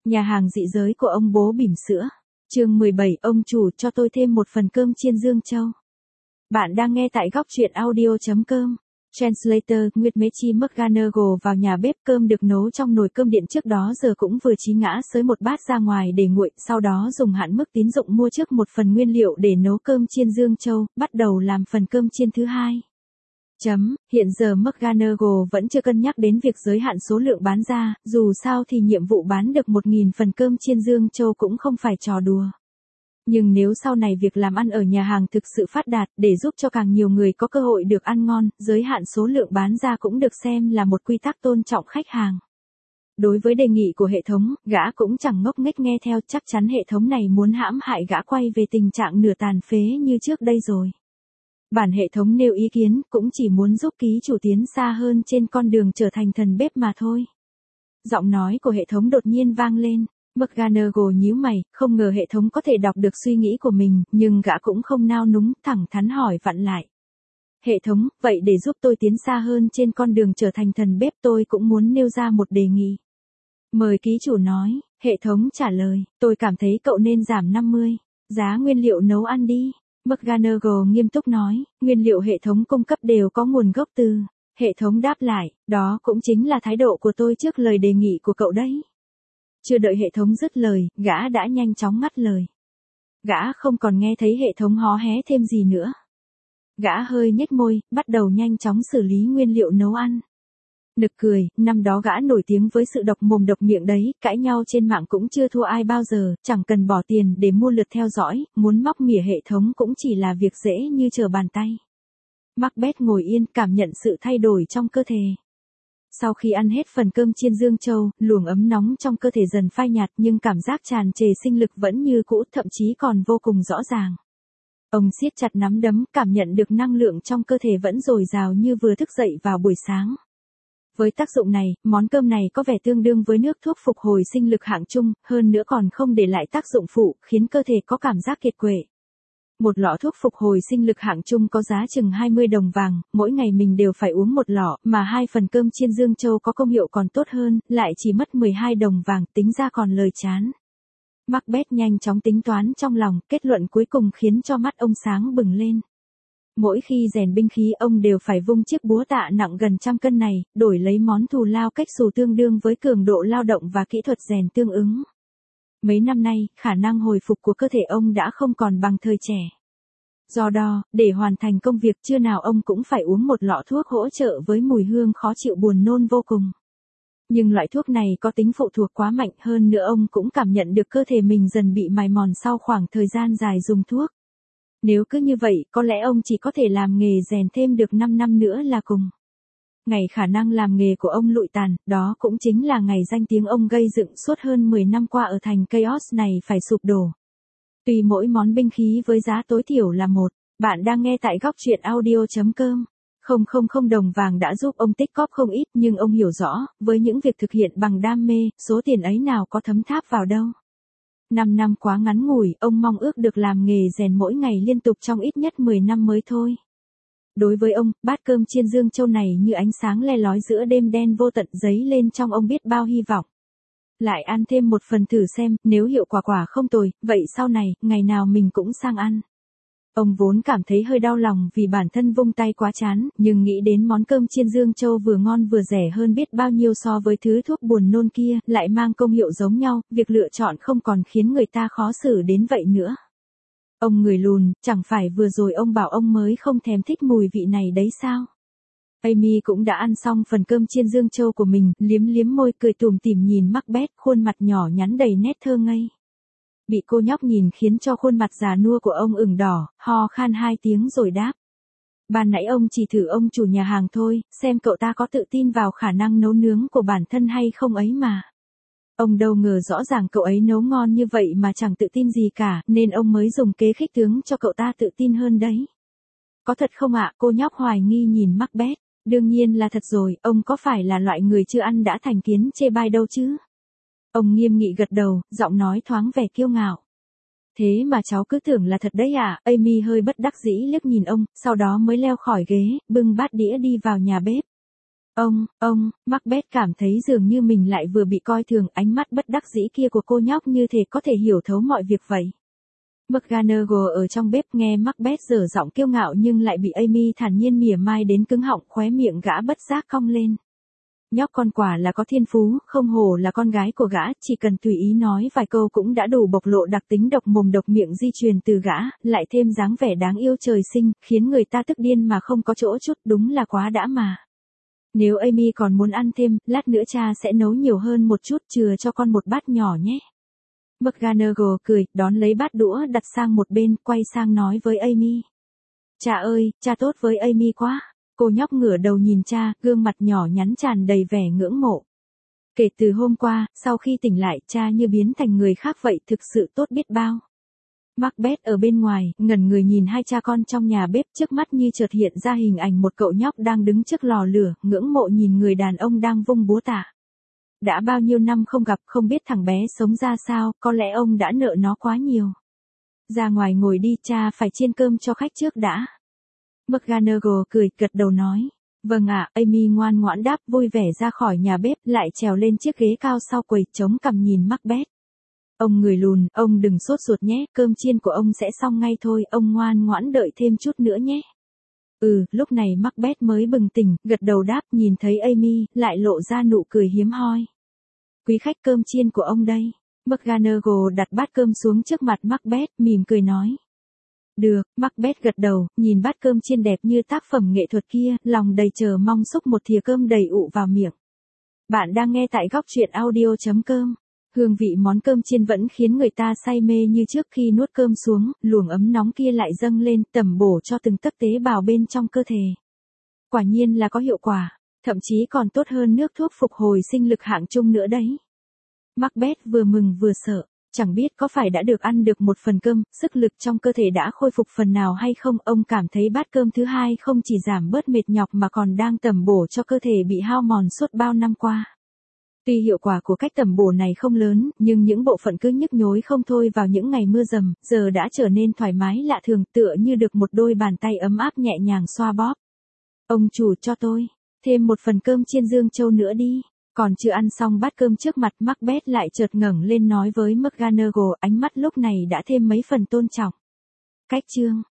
Nhà hàng dị giới của ông bố bỉm sữa. Chương 17, ông chủ cho tôi thêm một phần cơm chiên Dương Châu. Bạn đang nghe tại góc truyện audio.com. Translator, Nguyệt Mechi McGonagall vào nhà bếp, cơm được nấu trong nồi cơm điện trước đó giờ cũng vừa chí ngã xới một bát ra ngoài để nguội, sau đó dùng hạn mức tín dụng mua trước một phần nguyên liệu để nấu cơm chiên Dương Châu, bắt đầu làm phần cơm chiên thứ hai. Hiện giờ McGonagall vẫn chưa cân nhắc đến việc giới hạn số lượng bán ra, dù sao thì nhiệm vụ bán được 1.000 phần cơm chiên Dương Châu cũng không phải trò đùa. Nhưng nếu sau này việc làm ăn ở nhà hàng thực sự phát đạt để giúp cho càng nhiều người có cơ hội được ăn ngon, giới hạn số lượng bán ra cũng được xem là một quy tắc tôn trọng khách hàng. Đối với đề nghị của hệ thống, gã cũng chẳng ngốc nghếch nghe theo, chắc chắn hệ thống này muốn hãm hại gã quay về tình trạng nửa tàn phế như trước đây rồi. Bản hệ thống nêu ý kiến cũng chỉ muốn giúp ký chủ tiến xa hơn trên con đường trở thành thần bếp mà thôi. Giọng nói của hệ thống đột nhiên vang lên. McGonagall nhíu mày, không ngờ hệ thống có thể đọc được suy nghĩ của mình, nhưng gã cũng không nao núng, thẳng thắn hỏi vặn lại. Hệ thống, vậy để giúp tôi tiến xa hơn trên con đường trở thành thần bếp, tôi cũng muốn nêu ra một đề nghị. Mời ký chủ nói. Hệ thống trả lời, tôi cảm thấy cậu nên giảm 50 giá nguyên liệu nấu ăn đi. McGonagall nghiêm túc nói, nguyên liệu hệ thống cung cấp đều có nguồn gốc từ. Hệ thống đáp lại, đó cũng chính là thái độ của tôi trước lời đề nghị của cậu đấy. Chưa đợi hệ thống dứt lời, gã đã nhanh chóng ngắt lời. Gã không còn nghe thấy hệ thống hó hé thêm gì nữa. Gã hơi nhếch môi, bắt đầu nhanh chóng xử lý nguyên liệu nấu ăn. Nực cười, năm đó gã nổi tiếng với sự độc mồm độc miệng đấy, cãi nhau trên mạng cũng chưa thua ai bao giờ, chẳng cần bỏ tiền để mua lượt theo dõi, muốn móc mỉa hệ thống cũng chỉ là việc dễ như trở bàn tay. Macbeth ngồi yên, cảm nhận sự thay đổi trong cơ thể. Sau khi ăn hết phần cơm chiên Dương Châu, luồng ấm nóng trong cơ thể dần phai nhạt nhưng cảm giác tràn trề sinh lực vẫn như cũ, thậm chí còn vô cùng rõ ràng. Ông siết chặt nắm đấm, cảm nhận được năng lượng trong cơ thể vẫn dồi dào như vừa thức dậy vào buổi sáng. Với tác dụng này, món cơm này có vẻ tương đương với nước thuốc phục hồi sinh lực hạng trung, hơn nữa còn không để lại tác dụng phụ, khiến cơ thể có cảm giác kiệt quệ. Một lọ thuốc phục hồi sinh lực hạng trung có giá chừng 20 đồng vàng, mỗi ngày mình đều phải uống một lọ, mà 2 phần cơm chiên Dương Châu có công hiệu còn tốt hơn, lại chỉ mất 12 đồng vàng, tính ra còn lời chán. Macbeth nhanh chóng tính toán trong lòng, kết luận cuối cùng khiến cho mắt ông sáng bừng lên. Mỗi khi rèn binh khí ông đều phải vung chiếc búa tạ nặng gần 100 cân này, đổi lấy món thù lao cách xù tương đương với cường độ lao động và kỹ thuật rèn tương ứng. Mấy năm nay, khả năng hồi phục của cơ thể ông đã không còn bằng thời trẻ. Do đó, để hoàn thành công việc trưa nào ông cũng phải uống một lọ thuốc hỗ trợ với mùi hương khó chịu buồn nôn vô cùng. Nhưng loại thuốc này có tính phụ thuộc quá mạnh, hơn nữa ông cũng cảm nhận được cơ thể mình dần bị mài mòn sau khoảng thời gian dài dùng thuốc. Nếu cứ như vậy, có lẽ ông chỉ có thể làm nghề rèn thêm được 5 năm nữa là cùng. Ngày khả năng làm nghề của ông lụi tàn, đó cũng chính là ngày danh tiếng ông gây dựng suốt hơn 10 năm qua ở thành Chaos này phải sụp đổ. Tuy mỗi món binh khí với giá tối thiểu là bạn đang nghe tại góc truyện audio.com. 000 đồng vàng đã giúp ông tích cóp không ít, nhưng ông hiểu rõ, với những việc thực hiện bằng đam mê, số tiền ấy nào có thấm tháp vào đâu. 5 năm quá ngắn ngủi, ông mong ước được làm nghề rèn mỗi ngày liên tục trong ít nhất 10 năm mới thôi. Đối với ông, bát cơm chiên Dương Châu này như ánh sáng le lói giữa đêm đen vô tận, dấy lên trong ông biết bao hy vọng. Lại ăn thêm một phần thử xem, nếu hiệu quả không tồi, vậy sau này, ngày nào mình cũng sang ăn. Ông vốn cảm thấy hơi đau lòng vì bản thân vung tay quá chán, nhưng nghĩ đến món cơm chiên Dương Châu vừa ngon vừa rẻ hơn biết bao nhiêu so với thứ thuốc buồn nôn kia, lại mang công hiệu giống nhau, việc lựa chọn không còn khiến người ta khó xử đến vậy nữa. Ông người lùn, chẳng phải vừa rồi ông bảo ông mới không thèm thích mùi vị này đấy sao? Amy cũng đã ăn xong phần cơm chiên Dương Châu của mình, liếm môi cười tủm tỉm nhìn Macbeth, khuôn mặt nhỏ nhắn đầy nét thơ ngây. Bị cô nhóc nhìn khiến cho khuôn mặt già nua của ông ửng đỏ, ho khan 2 tiếng rồi đáp. Ban nãy ông chỉ thử ông chủ nhà hàng thôi, xem cậu ta có tự tin vào khả năng nấu nướng của bản thân hay không ấy mà. Ông đâu ngờ rõ ràng cậu ấy nấu ngon như vậy mà chẳng tự tin gì cả, nên ông mới dùng kế khích tướng cho cậu ta tự tin hơn đấy. Có thật không ạ? Cô nhóc hoài nghi nhìn Macbeth. Đương nhiên là thật rồi, ông có phải là loại người chưa ăn đã thành kiến chê bai đâu chứ? Ông nghiêm nghị gật đầu, giọng nói thoáng vẻ kiêu ngạo. Thế mà cháu cứ tưởng là thật đấy à? Amy hơi bất đắc dĩ liếc nhìn ông, sau đó mới leo khỏi ghế, bưng bát đĩa đi vào nhà bếp. Macbeth cảm thấy dường như mình lại vừa bị coi thường, ánh mắt bất đắc dĩ kia của cô nhóc như thể có thể hiểu thấu mọi việc vậy. McGonagall ở trong bếp nghe Macbeth dở giọng kiêu ngạo nhưng lại bị Amy thản nhiên mỉa mai đến cứng họng, khóe miệng gã bất giác cong lên. Nhóc con quả là có thiên phú, không hổ là con gái của gã, chỉ cần tùy ý nói vài câu cũng đã đủ bộc lộ đặc tính độc mồm độc miệng di truyền từ gã, lại thêm dáng vẻ đáng yêu trời sinh, khiến người ta tức điên mà không có chỗ chút, đúng là quá đã mà. Nếu Amy còn muốn ăn thêm, lát nữa cha sẽ nấu nhiều hơn một chút, chừa cho con một bát nhỏ nhé. McGonagall cười, đón lấy bát đũa đặt sang một bên, quay sang nói với Amy. Cha ơi, cha tốt với Amy quá. Cô nhóc ngửa đầu nhìn cha, gương mặt nhỏ nhắn tràn đầy vẻ ngưỡng mộ. Kể từ hôm qua, sau khi tỉnh lại, cha như biến thành người khác vậy, thực sự tốt biết bao. Macbeth ở bên ngoài, ngẩn người nhìn hai cha con trong nhà bếp, trước mắt như chợt hiện ra hình ảnh một cậu nhóc đang đứng trước lò lửa, ngưỡng mộ nhìn người đàn ông đang vung búa tạ. Đã bao nhiêu năm không gặp, không biết thằng bé sống ra sao, có lẽ ông đã nợ nó quá nhiều. Ra ngoài ngồi đi, cha phải chiên cơm cho khách trước đã. McGonagall cười, gật đầu nói. Vâng ạ, Amy ngoan ngoãn đáp, vui vẻ ra khỏi nhà bếp, lại trèo lên chiếc ghế cao sau quầy, chống cằm nhìn Macbeth. Ông người lùn, ông đừng sốt ruột nhé, cơm chiên của ông sẽ xong ngay thôi, ông ngoan ngoãn đợi thêm chút nữa nhé. Lúc này Macbeth mới bừng tỉnh, gật đầu đáp, nhìn thấy Amy, lại lộ ra nụ cười hiếm hoi. Quý khách, cơm chiên của ông đây. McGonagall đặt bát cơm xuống trước mặt Macbeth, mỉm cười nói. Được, Macbeth gật đầu, nhìn bát cơm chiên đẹp như tác phẩm nghệ thuật kia, lòng đầy chờ mong xúc một thìa cơm đầy ụ vào miệng. Bạn đang nghe tại góc truyện audio.com. Hương vị món cơm chiên vẫn khiến người ta say mê như trước, khi nuốt cơm xuống, luồng ấm nóng kia lại dâng lên, tẩm bổ cho từng tấc tế bào bên trong cơ thể. Quả nhiên là có hiệu quả, thậm chí còn tốt hơn nước thuốc phục hồi sinh lực hạng trung nữa đấy. Macbeth vừa mừng vừa sợ. Chẳng biết có phải đã được ăn được một phần cơm, sức lực trong cơ thể đã khôi phục phần nào hay không, ông cảm thấy bát cơm thứ hai không chỉ giảm bớt mệt nhọc mà còn đang tẩm bổ cho cơ thể bị hao mòn suốt bao năm qua. Tuy hiệu quả của cách tẩm bổ này không lớn, nhưng những bộ phận cứ nhức nhối không thôi vào những ngày mưa dầm, giờ đã trở nên thoải mái lạ thường, tựa như được một đôi bàn tay ấm áp nhẹ nhàng xoa bóp. Ông chủ, cho tôi thêm một phần cơm chiên Dương Châu nữa đi. Còn chưa ăn xong bát cơm trước mặt, Macbeth lại chợt ngẩng lên nói với McGonagall, ánh mắt lúc này đã thêm mấy phần tôn trọng. Cách chương